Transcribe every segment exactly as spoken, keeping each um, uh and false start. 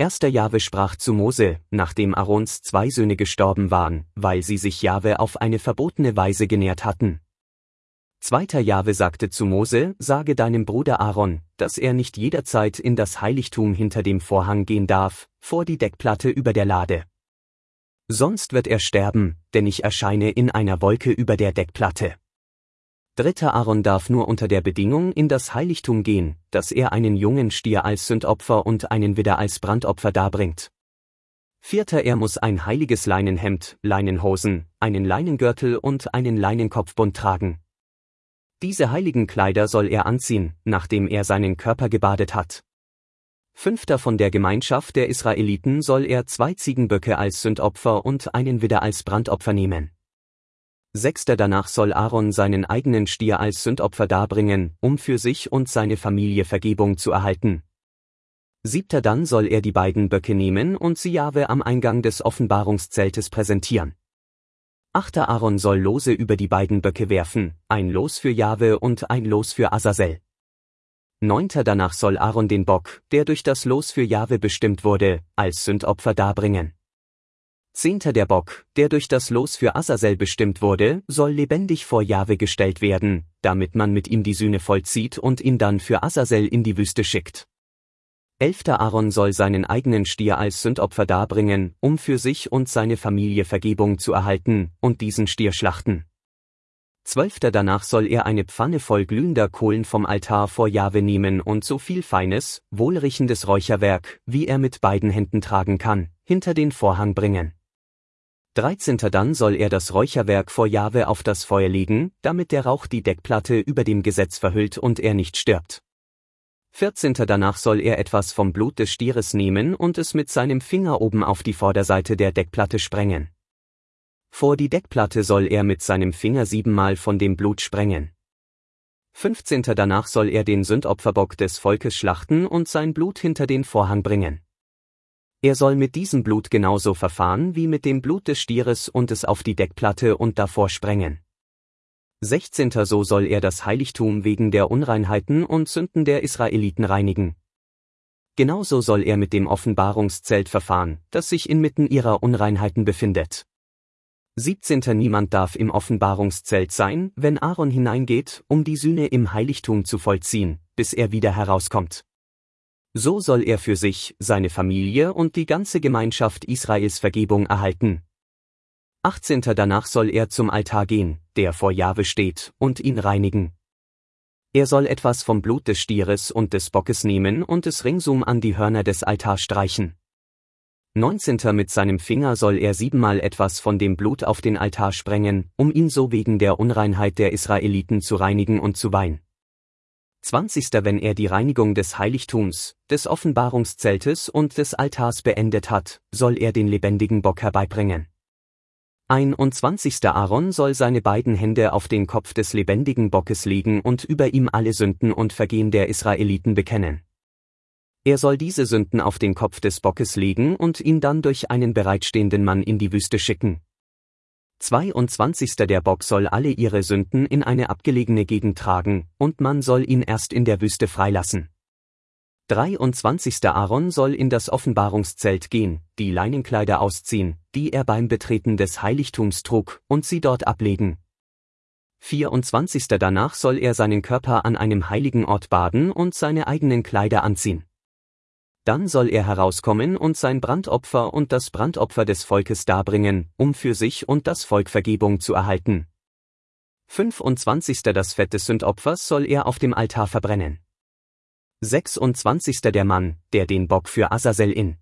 Erster Jahwe sprach zu Mose, nachdem Aarons zwei Söhne gestorben waren, weil sie sich Jahwe auf eine verbotene Weise genährt hatten. Zweiter Jahwe sagte zu Mose, sage deinem Bruder Aaron, dass er nicht jederzeit in das Heiligtum hinter dem Vorhang gehen darf, vor die Deckplatte über der Lade. Sonst wird er sterben, denn ich erscheine in einer Wolke über der Deckplatte. Dritter Aaron darf nur unter der Bedingung in das Heiligtum gehen, dass er einen jungen Stier als Sündopfer und einen Widder als Brandopfer darbringt. Vierter er muss ein heiliges Leinenhemd, Leinenhosen, einen Leinengürtel und einen Leinenkopfbund tragen. Diese heiligen Kleider soll er anziehen, nachdem er seinen Körper gebadet hat. Fünfter von der Gemeinschaft der Israeliten soll er zwei Ziegenböcke als Sündopfer und einen Widder als Brandopfer nehmen. Sechster danach soll Aaron seinen eigenen Stier als Sündopfer darbringen, um für sich und seine Familie Vergebung zu erhalten. Siebter dann soll er die beiden Böcke nehmen und sie Jahwe am Eingang des Offenbarungszeltes präsentieren. Achter Aaron soll Lose über die beiden Böcke werfen, ein Los für Jahwe und ein Los für Azazel. Neunter danach soll Aaron den Bock, der durch das Los für Jahwe bestimmt wurde, als Sündopfer darbringen. Zehnter der Bock, der durch das Los für Azazel bestimmt wurde, soll lebendig vor Jahwe gestellt werden, damit man mit ihm die Sühne vollzieht und ihn dann für Azazel in die Wüste schickt. Elfter Aaron soll seinen eigenen Stier als Sündopfer darbringen, um für sich und seine Familie Vergebung zu erhalten, und diesen Stier schlachten. Zwölfter danach soll er eine Pfanne voll glühender Kohlen vom Altar vor Jahwe nehmen und so viel feines, wohlriechendes Räucherwerk, wie er mit beiden Händen tragen kann, hinter den Vorhang bringen. Dreizehnter dann soll er das Räucherwerk vor Jahwe auf das Feuer legen, damit der Rauch die Deckplatte über dem Gesetz verhüllt und er nicht stirbt. Vierzehnter danach soll er etwas vom Blut des Stieres nehmen und es mit seinem Finger oben auf die Vorderseite der Deckplatte sprengen. Vor die Deckplatte soll er mit seinem Finger siebenmal von dem Blut sprengen. Fünfzehnter danach soll er den Sündopferbock des Volkes schlachten und sein Blut hinter den Vorhang bringen. Er soll mit diesem Blut genauso verfahren wie mit dem Blut des Stieres und es auf die Deckplatte und davor sprengen. Sechzehnter so soll er das Heiligtum wegen der Unreinheiten und Sünden der Israeliten reinigen. Genauso soll er mit dem Offenbarungszelt verfahren, das sich inmitten ihrer Unreinheiten befindet. Siebzehnter Niemand darf im Offenbarungszelt sein, wenn Aaron hineingeht, um die Sühne im Heiligtum zu vollziehen, bis er wieder herauskommt. So soll er für sich, seine Familie und die ganze Gemeinschaft Israels Vergebung erhalten. Achtzehnter danach soll er zum Altar gehen, der vor Jahwe steht, und ihn reinigen. Er soll etwas vom Blut des Stieres und des Bockes nehmen und es ringsum an die Hörner des Altars streichen. Neunzehnter Mit seinem Finger soll er siebenmal etwas von dem Blut auf den Altar sprengen, um ihn so wegen der Unreinheit der Israeliten zu reinigen und zu weihen. Zwanzigster Wenn er die Reinigung des Heiligtums, des Offenbarungszeltes und des Altars beendet hat, soll er den lebendigen Bock herbeibringen. Einundzwanzigster Aaron soll seine beiden Hände auf den Kopf des lebendigen Bockes legen und über ihm alle Sünden und Vergehen der Israeliten bekennen. Er soll diese Sünden auf den Kopf des Bockes legen und ihn dann durch einen bereitstehenden Mann in die Wüste schicken. Zweiundzwanzigster Der Bock soll alle ihre Sünden in eine abgelegene Gegend tragen, und man soll ihn erst in der Wüste freilassen. Dreiundzwanzigster Aaron soll in das Offenbarungszelt gehen, die Leinenkleider ausziehen, die er beim Betreten des Heiligtums trug, und sie dort ablegen. vierundzwanzigster Danach soll er seinen Körper an einem heiligen Ort baden und seine eigenen Kleider anziehen. Dann soll er herauskommen und sein Brandopfer und das Brandopfer des Volkes darbringen, um für sich und das Volk Vergebung zu erhalten. fünfundzwanzigster Das Fett des Sündopfers soll er auf dem Altar verbrennen. sechsundzwanzigster Der Mann, der den Bock für Azazel in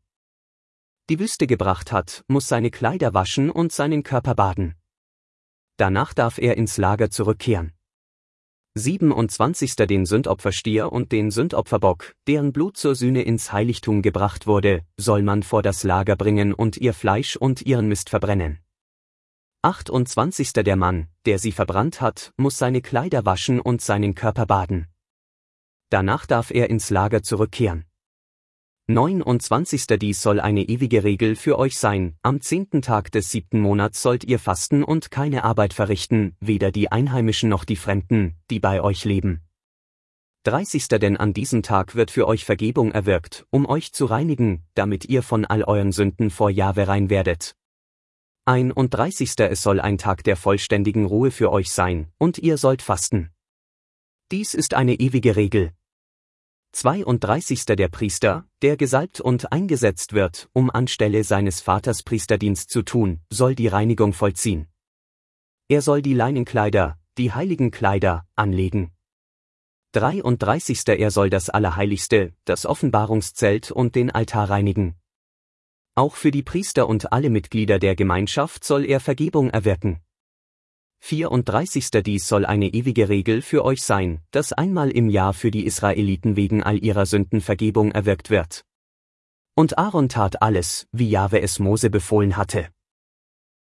die Wüste gebracht hat, muss seine Kleider waschen und seinen Körper baden. Danach darf er ins Lager zurückkehren. siebenundzwanzigster Den Sündopferstier und den Sündopferbock, deren Blut zur Sühne ins Heiligtum gebracht wurde, soll man vor das Lager bringen und ihr Fleisch und ihren Mist verbrennen. achtundzwanzigster Der Mann, der sie verbrannt hat, muss seine Kleider waschen und seinen Körper baden. Danach darf er ins Lager zurückkehren. neunundzwanzigster Dies soll eine ewige Regel für euch sein, am zehnten Tag des siebten Monats sollt ihr fasten und keine Arbeit verrichten, weder die Einheimischen noch die Fremden, die bei euch leben. dreißigster Denn an diesem Tag wird für euch Vergebung erwirkt, um euch zu reinigen, damit ihr von all euren Sünden vor Jahwe rein werdet. einunddreißigster Es soll ein Tag der vollständigen Ruhe für euch sein, und ihr sollt fasten. Dies ist eine ewige Regel. zweiunddreißigster Der Priester, der gesalbt und eingesetzt wird, um anstelle seines Vaters Priesterdienst zu tun, soll die Reinigung vollziehen. Er soll die Leinenkleider, die heiligen Kleider, anlegen. dreiunddreißigster Er soll das Allerheiligste, das Offenbarungszelt und den Altar reinigen. Auch für die Priester und alle Mitglieder der Gemeinschaft soll er Vergebung erwirken. vierunddreißigster Dies soll eine ewige Regel für euch sein, dass einmal im Jahr für die Israeliten wegen all ihrer Sünden Vergebung erwirkt wird. Und Aaron tat alles, wie Jahwe es Mose befohlen hatte.